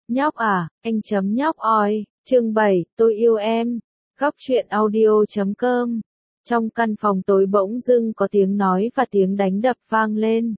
Nhóc à, anh chấm nhóc oi, chương 7, tôi yêu em. Góc truyện audio.com. Trong căn phòng tối bỗng dưng có tiếng nói và tiếng đánh đập vang lên.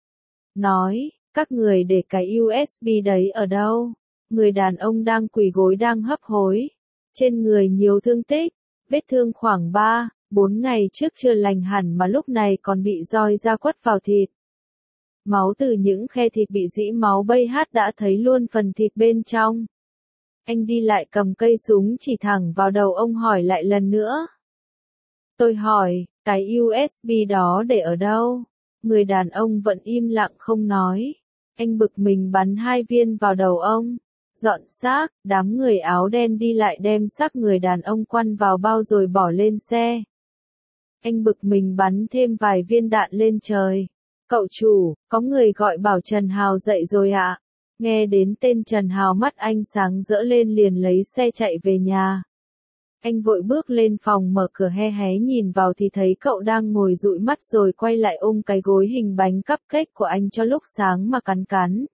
Nói, các người để cái USB đấy ở đâu? Người đàn ông đang quỳ gối đang hấp hối. Trên người nhiều thương tích, vết thương khoảng 4 ngày trước chưa lành hẳn mà lúc này còn bị roi da quất vào thịt. Máu từ những khe thịt bị rỉ máu bay hát đã thấy luôn phần thịt bên trong. Anh đi lại cầm cây súng chỉ thẳng vào đầu ông hỏi lại lần nữa. Tôi hỏi, cái USB đó để ở đâu? Người đàn ông vẫn im lặng không nói. Anh bực mình bắn 2 viên vào đầu ông. Dọn xác, đám người áo đen đi lại đem xác người đàn ông quăn vào bao rồi bỏ lên xe. Anh bực mình bắn thêm vài viên đạn lên trời. Cậu chủ, có người gọi bảo Trần Hào dậy rồi ạ. Nghe đến tên Trần Hào mắt anh sáng rỡ lên liền lấy xe chạy về nhà. Anh vội bước lên phòng mở cửa hé hé nhìn vào thì thấy cậu đang ngồi dụi mắt rồi quay lại ôm cái gối hình bánh cupcake của anh cho lúc sáng mà cắn cắn.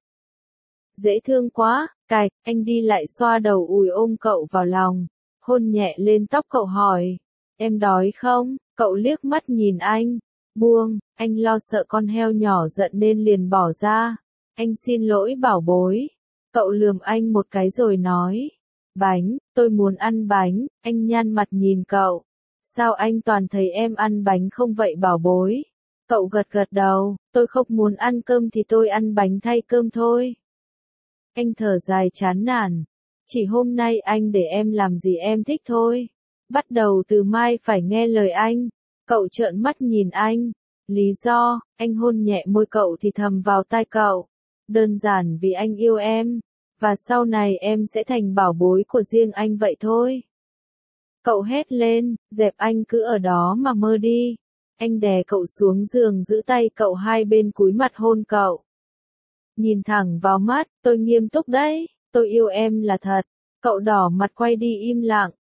Dễ thương quá, cạch, anh đi lại xoa đầu ủi ôm cậu vào lòng, hôn nhẹ lên tóc cậu hỏi. Em đói không? Cậu liếc mắt nhìn anh. Buông, anh lo sợ con heo nhỏ giận nên liền bỏ ra. Anh xin lỗi bảo bối. Cậu lườm anh một cái rồi nói. Bánh, tôi muốn ăn bánh, anh nhăn mặt nhìn cậu. Sao anh toàn thấy em ăn bánh không vậy bảo bối? Cậu gật gật đầu, tôi không muốn ăn cơm thì tôi ăn bánh thay cơm thôi. Anh thở dài chán nản. Chỉ hôm nay anh để em làm gì em thích thôi. Bắt đầu từ mai phải nghe lời anh. Cậu trợn mắt nhìn anh. Lý do, anh hôn nhẹ môi cậu thì thầm vào tai cậu. Đơn giản vì anh yêu em. Và sau này em sẽ thành bảo bối của riêng anh vậy thôi. Cậu hét lên, dẹp anh cứ ở đó mà mơ đi. Anh đè cậu xuống giường giữ tay cậu hai bên cúi mặt hôn cậu. Nhìn thẳng vào mắt, tôi nghiêm túc đấy, tôi yêu em là thật. Cậu đỏ mặt quay đi im lặng.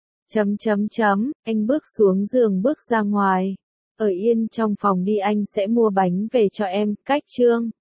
Anh bước xuống giường bước ra ngoài. Ở yên trong phòng đi anh sẽ mua bánh về cho em, cách chương.